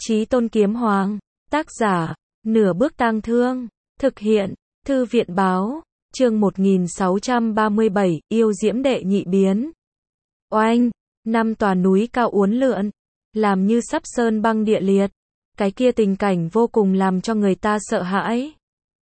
Chí Tôn Kiếm Hoàng. Tác giả, Nửa Bước Tang Thương. Thực hiện, Thư viện Báo. Chương 1637, yêu diễm đệ nhị biến. Oanh, năm tòa núi cao uốn lượn, làm như sắp sơn băng địa liệt. Cái kia tình cảnh vô cùng làm cho người ta sợ hãi.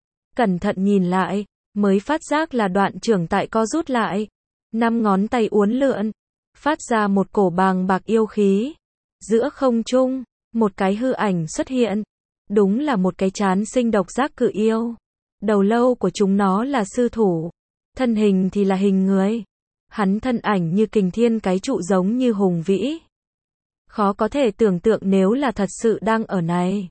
Cẩn thận nhìn lại, mới phát giác là đoạn trưởng tại co rút lại. 5 ngón tay uốn lượn, phát ra một cổ bàng bạc yêu khí. Giữa không trung, một cái hư ảnh xuất hiện. Đúng là một cái trán sinh độc giác cự yêu. Đầu lâu của chúng nó là sư thủ, thân hình thì là hình người. Hắn thân ảnh như kình thiên cái trụ giống như hùng vĩ. Khó có thể tưởng tượng nếu là thật sự đang ở này,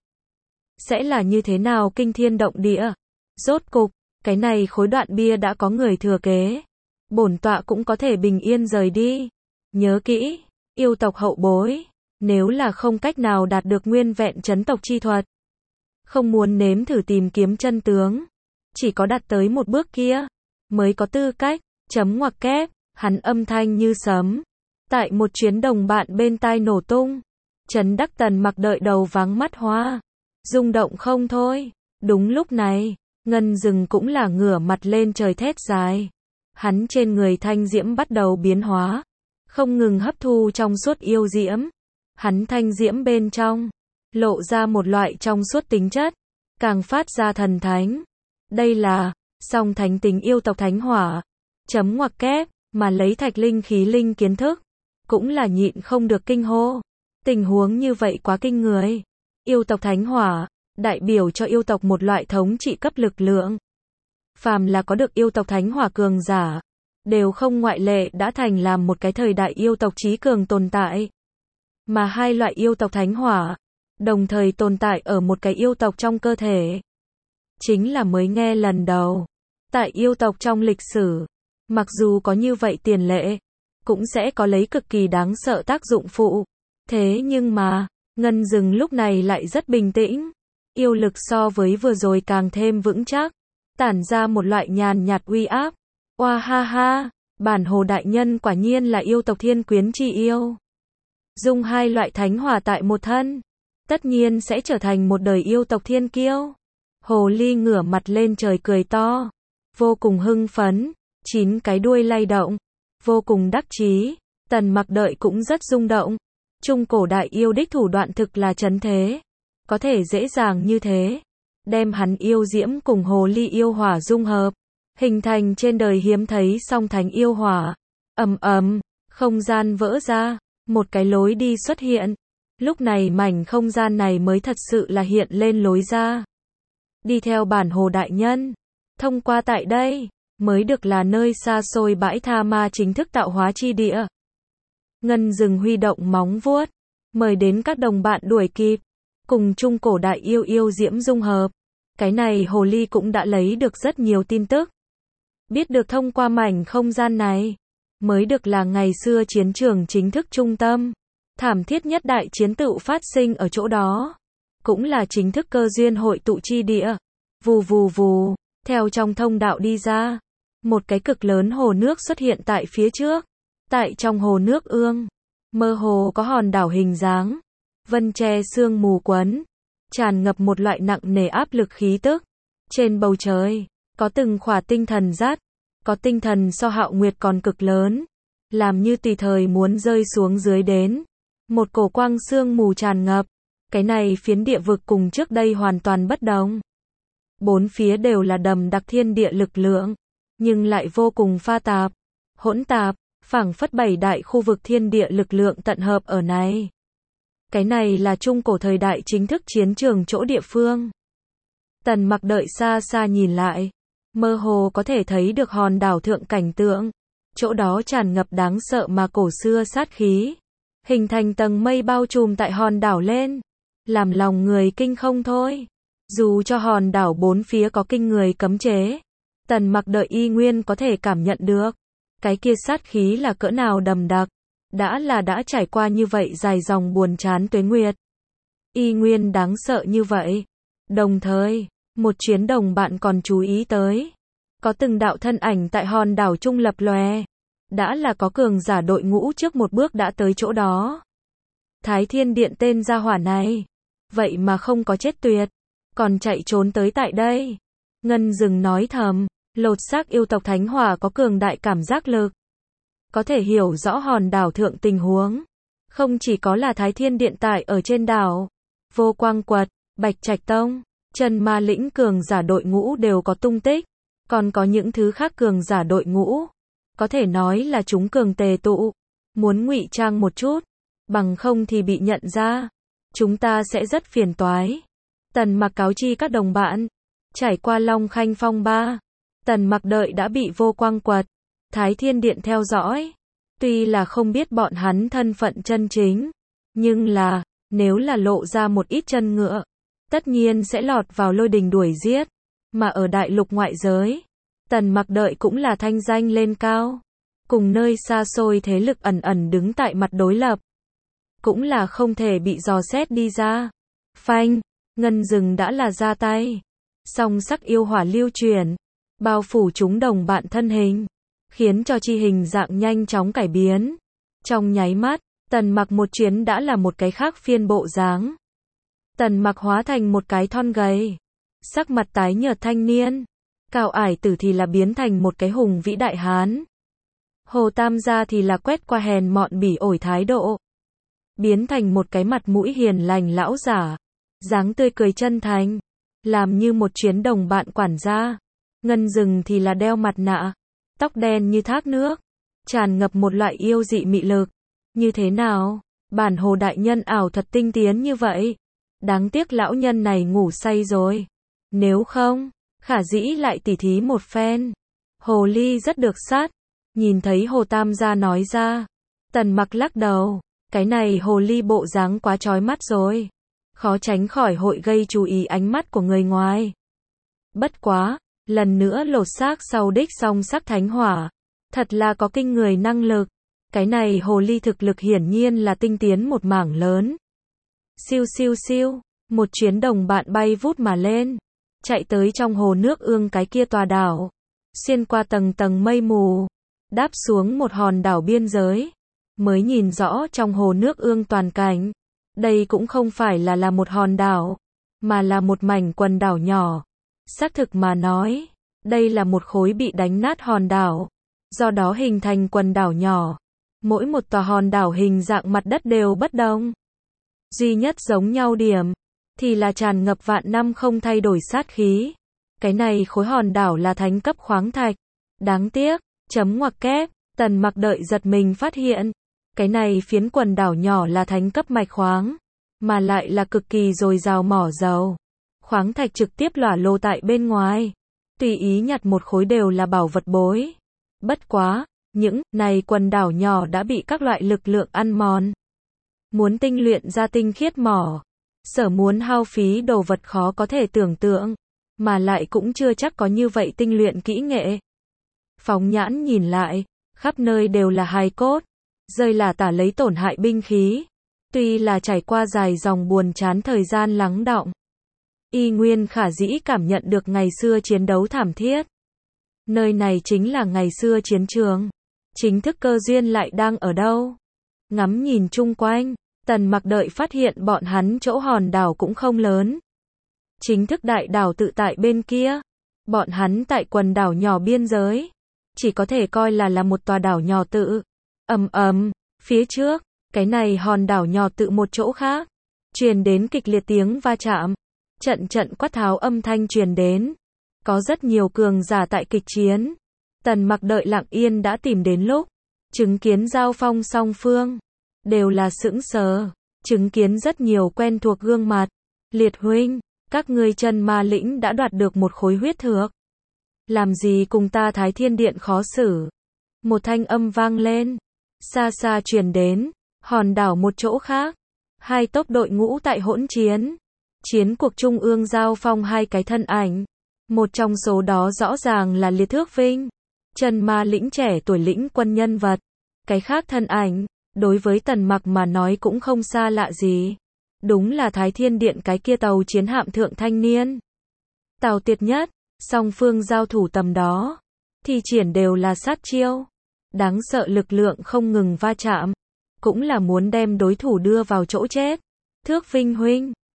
sẽ là như thế nào kinh thiên động địa. Rốt cục, cái này khối đoạn bia đã có người thừa kế. Bổn tọa cũng có thể bình yên rời đi. Nhớ kỹ, yêu tộc hậu bối, nếu là không cách nào đạt được nguyên vẹn chấn tộc chi thuật, không muốn nếm thử tìm kiếm chân tướng, chỉ có đạt tới một bước kia, mới có tư cách, chấm ngoặc kép, hắn âm thanh như sấm. Tại một chuyến đồng bạn bên tai nổ tung. Trấn Đắc Tần mặc đợi đầu váng mắt hoa, rung động không thôi. Đúng lúc này, Ngân Dừng cũng là ngửa mặt lên trời thét dài. Hắn trên người thanh diễm bắt đầu biến hóa, không ngừng hấp thu trong suốt yêu diễm. Hắn thanh diễm bên trong, lộ ra một loại trong suốt tính chất, càng phát ra thần thánh. Đây là, song thánh tính yêu tộc thánh hỏa. Chấm ngoặc kép, mà lấy thạch linh khí linh kiến thức, cũng là nhịn không được kinh hô. Tình huống như vậy quá kinh người. Yêu tộc thánh hỏa, đại biểu cho yêu tộc một loại thống trị cấp lực lượng. Phàm là có được yêu tộc thánh hỏa cường giả, đều không ngoại lệ đã thành làm một cái thời đại yêu tộc chí cường tồn tại. Mà hai loại yêu tộc thánh hỏa, đồng thời tồn tại ở một cái yêu tộc trong cơ thể. Chính là mới nghe lần đầu. Tại yêu tộc trong lịch sử, mặc dù có như vậy tiền lệ, cũng sẽ có lấy cực kỳ đáng sợ tác dụng phụ. Thế nhưng mà, Ngân Dừng lúc này lại rất bình tĩnh. Yêu lực so với vừa rồi càng thêm vững chắc, tản ra một loại nhàn nhạt uy áp. Oa ha ha, bản hồ đại nhân quả nhiên là yêu tộc thiên quyến chi yêu. Dùng hai loại thánh hỏa tại một thân, tất nhiên sẽ trở thành một đời yêu tộc thiên kiêu. Hồ ly ngửa mặt lên trời cười to, vô cùng hưng phấn, 9 cái đuôi lay động, vô cùng đắc chí. Tần Mặc Đợi cũng rất rung động. Trung cổ đại yêu đích thủ đoạn thực là trấn thế, có thể dễ dàng như thế đem hắn yêu diễm cùng hồ ly yêu hỏa dung hợp, hình thành trên đời hiếm thấy song thánh yêu hỏa. Ầm ầm, không gian vỡ ra, một cái lối đi xuất hiện. Lúc này mảnh không gian này mới thật sự là hiện lên lối ra. Đi theo bản hồ đại nhân, thông qua tại đây, mới được là nơi xa xôi bãi tha ma chính thức tạo hóa chi địa. Ngân Dừng huy động móng vuốt, mời đến các đồng bạn đuổi kịp, cùng trung cổ đại yêu yêu diễm dung hợp. Cái này hồ ly cũng đã lấy được rất nhiều tin tức. Biết được thông qua mảnh không gian này, mới được là ngày xưa chiến trường chính thức trung tâm. Thảm thiết nhất đại chiến tựu phát sinh ở chỗ đó. Cũng là chính thức cơ duyên hội tụ chi địa. Vù vù vù, theo trong thông đạo đi ra. Một cái cực lớn hồ nước xuất hiện tại phía trước. Tại trong hồ nước ương, mơ hồ có hòn đảo hình dáng. Vân tre sương mù quấn, tràn ngập một loại nặng nề áp lực khí tức. Trên bầu trời, có từng khỏa tinh thần dắt, có tinh thần so Hạo Nguyệt còn cực lớn, làm như tùy thời muốn rơi xuống dưới đến. Một cổ quang sương mù tràn ngập. Cái này phiến địa vực cùng trước đây hoàn toàn bất đồng. Bốn phía đều là đầm đặc thiên địa lực lượng, nhưng lại vô cùng pha tạp, hỗn tạp, phảng phất 7 đại khu vực thiên địa lực lượng tận hợp ở này. Cái này là trung cổ thời đại chính thức chiến trường chỗ địa phương. Tần Mặc Đợi xa xa nhìn lại, mơ hồ có thể thấy được hòn đảo thượng cảnh tượng. Chỗ đó tràn ngập đáng sợ mà cổ xưa sát khí, hình thành tầng mây bao trùm tại hòn đảo lên, làm lòng người kinh không thôi. Dù cho hòn đảo bốn phía có kinh người cấm chế, Tần Mặc Đợi y nguyên có thể cảm nhận được cái kia sát khí là cỡ nào đậm đặc. Đã trải qua như vậy dài dòng buồn chán tuế nguyệt, y nguyên đáng sợ như vậy. Đồng thời, một chuyến đồng bạn còn chú ý tới, có từng đạo thân ảnh tại hòn đảo trung lập lòe. Đã là có cường giả đội ngũ trước một bước đã tới chỗ đó. Thái Thiên Điện tên gia hỏa này, vậy mà không có chết tuyệt, còn chạy trốn tới tại đây. Ngân Dừng nói thầm, lột xác yêu tộc Thánh Hỏa có cường đại cảm giác lực, có thể hiểu rõ hòn đảo thượng tình huống. Không chỉ có là Thái Thiên Điện tại ở trên đảo, Vô Quang Quật, Bạch Trạch Tông, Chân Ma Lĩnh cường giả đội ngũ đều có tung tích, còn có những thứ khác cường giả đội ngũ. Có thể nói là chúng cường tề tụ, muốn ngụy trang một chút, bằng không thì bị nhận ra, chúng ta sẽ rất phiền toái. Tần Mặc cáo chi các đồng bạn, trải qua Long Khanh phong ba, Tần Mặc đợi đã bị Vô Quang Quật, Thái Thiên Điện theo dõi. Tuy là không biết bọn hắn thân phận chân chính, nhưng là, nếu là lộ ra một ít chân ngựa, tất nhiên sẽ lọt vào lôi đình đuổi giết. Mà ở đại lục ngoại giới, Tần Mặc đợi cũng là thanh danh lên cao, cùng nơi xa xôi thế lực ẩn ẩn đứng tại mặt đối lập, cũng là không thể bị dò xét đi ra. Phanh, Ngân Dừng đã là ra tay, song sắc yêu hỏa lưu chuyển, bao phủ chúng đồng bạn thân hình, khiến cho chi hình dạng nhanh chóng cải biến. Trong nháy mắt, Tần Mặc một chuyến đã là một cái khác phiên bộ dáng. Tần Mặc hóa thành một cái thon gầy, sắc mặt tái nhợt thanh niên, Cao Ải Tử thì là biến thành một cái hùng vĩ đại hán. Hồ Tam Gia thì là quét qua hèn mọn bỉ ổi thái độ, biến thành một cái mặt mũi hiền lành lão giả, dáng tươi cười chân thành, làm như một chuyến đồng bạn quản gia. Ngân Dừng thì là đeo mặt nạ, tóc đen như thác nước, tràn ngập một loại yêu dị mị lực. Như thế nào? Bản Hồ đại nhân ảo thuật tinh tiến như vậy. Đáng tiếc lão nhân này ngủ say rồi. Nếu không, khả dĩ lại tỉ thí một phen. Hồ ly rất được sát. Nhìn thấy Hồ Tam Gia nói ra, Tần Mặc lắc đầu, cái này hồ ly bộ dáng quá chói mắt rồi, khó tránh khỏi hội gây chú ý ánh mắt của người ngoài. Bất quá, lần nữa lột xác sau đích song sắc Thánh Hỏa, thật là có kinh người năng lực. Cái này hồ ly thực lực hiển nhiên là tinh tiến một mảng lớn. Siêu siêu siêu, một chuyến đồng bạn bay vút mà lên, chạy tới trong hồ nước ương cái kia tòa đảo, xuyên qua tầng tầng mây mù, đáp xuống một hòn đảo biên giới, mới nhìn rõ trong hồ nước ương toàn cảnh. Đây cũng không phải là một hòn đảo, mà là một mảnh quần đảo nhỏ. Xác thực mà nói, đây là một khối bị đánh nát hòn đảo, do đó hình thành quần đảo nhỏ. Mỗi một tòa hòn đảo hình dạng mặt đất đều bất đồng. Duy nhất giống nhau điểm, thì là tràn ngập vạn năm không thay đổi sát khí. Cái này khối hòn đảo là thánh cấp khoáng thạch. Đáng tiếc, chấm ngoặc kép, Tần Mặc đợi giật mình phát hiện, cái này phiến quần đảo nhỏ là thánh cấp mạch khoáng, mà lại là cực kỳ dồi dào mỏ dầu. Khoáng thạch trực tiếp lỏa lồ tại bên ngoài, tùy ý nhặt một khối đều là bảo vật bối. Bất quá, những này quần đảo nhỏ đã bị các loại lực lượng ăn mòn. Muốn tinh luyện ra tinh khiết mỏ, sở muốn hao phí đồ vật khó có thể tưởng tượng, mà lại cũng chưa chắc có như vậy tinh luyện kỹ nghệ. Phóng nhãn nhìn lại, khắp nơi đều là hài cốt, rơi lả tả lấy tổn hại binh khí. Tuy là trải qua dài dòng buồn chán thời gian lắng đọng, y nguyên khả dĩ cảm nhận được ngày xưa chiến đấu thảm thiết. Nơi này chính là ngày xưa chiến trường. Chính thức cơ duyên lại đang ở đâu? Ngắm nhìn chung quanh, Tần Mặc đợi phát hiện bọn hắn chỗ hòn đảo cũng không lớn. Chính thức đại đảo tự tại bên kia. Bọn hắn tại quần đảo nhỏ biên giới, chỉ có thể coi là một tòa đảo nhỏ tự. Phía trước, cái này hòn đảo nhỏ tự một chỗ khác, truyền đến kịch liệt tiếng va chạm. Trận trận quát tháo âm thanh truyền đến. Có rất nhiều cường giả tại kịch chiến. Tần Mặc đợi lặng yên đã tìm đến lúc, chứng kiến giao phong song phương, đều là sững sờ, chứng kiến rất nhiều quen thuộc gương mặt. Liệt huynh, các ngươi Chân Ma Lĩnh đã đoạt được một khối huyết thược. Làm gì cùng ta Thái Thiên Điện khó xử? Một thanh âm vang lên, xa xa truyền đến, hòn đảo một chỗ khác. Hai tốc đội ngũ tại hỗn chiến. Chiến cuộc trung ương giao phong hai cái thân ảnh. Một trong số đó rõ ràng là Liệt Thước Vinh, Chân Ma Lĩnh trẻ tuổi lĩnh quân nhân vật. Cái khác thân ảnh, đối với Tần Mặc mà nói cũng không xa lạ gì. Đúng là Thái Thiên Điện cái kia tàu chiến hạm thượng thanh niên. Tào Tiệt Nhất, song phương giao thủ tầm đó, thì triển đều là sát chiêu. Đáng sợ lực lượng không ngừng va chạm, cũng là muốn đem đối thủ đưa vào chỗ chết. Thước Vinh huynh,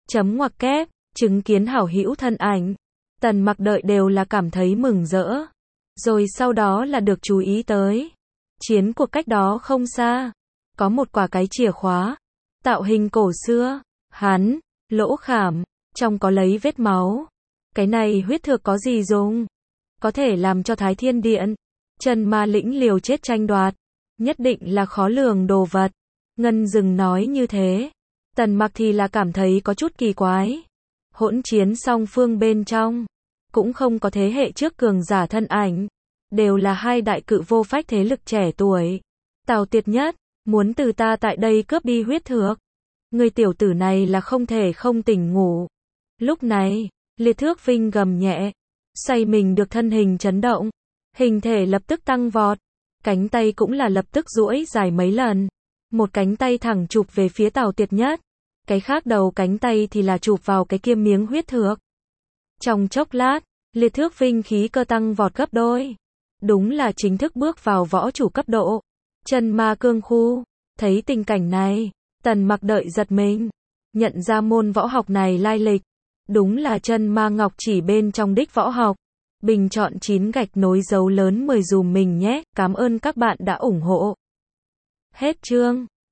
Chấm ngoặc kép, chứng kiến hảo hữu thân ảnh. Tần Mặc đợi đều là cảm thấy mừng rỡ. Rồi sau đó là được chú ý tới. Chiến cuộc cách đó không xa. Có một quả cái chìa khóa. Tạo hình cổ xưa. Hắn, lỗ khảm, trong có lấy vết máu. Cái này huyết thực có gì dùng? Có thể làm cho Thái Thiên Điện, Trần Ma Lĩnh liều chết tranh đoạt. Nhất định là khó lường đồ vật. Ngân Dừng nói như thế. Tần Mặc thì là cảm thấy có chút kỳ quái. Hỗn chiến song phương bên trong. Cũng không có thế hệ trước cường giả thân ảnh. Đều là hai đại cự vô phách thế lực trẻ tuổi. Tào Tiệt Nhất, muốn từ ta tại đây cướp đi huyết thược. Người tiểu tử này là không thể không tỉnh ngủ. Lúc này, Liệt Thước Vinh gầm nhẹ. Xoay mình được thân hình chấn động. Hình thể lập tức tăng vọt. Cánh tay cũng là lập tức duỗi dài mấy lần. Một cánh tay thẳng chụp về phía Tào Tiệt Nhất. Cái khác đầu cánh tay thì là chụp vào cái kia miếng huyết thược. Trong chốc lát, Liệt Thước Vinh khí cơ tăng vọt gấp đôi. Đúng là chính thức bước vào võ chủ cấp độ. Chân ma cương khu. Thấy tình cảnh này, Tần Mặc đợi giật mình. Nhận ra môn võ học này lai lịch. Đúng là chân ma ngọc chỉ bên trong đích võ học. Bình chọn 9 gạch nối dấu lớn 10 dùm mình nhé. Cảm ơn các bạn đã ủng hộ. Hết chương.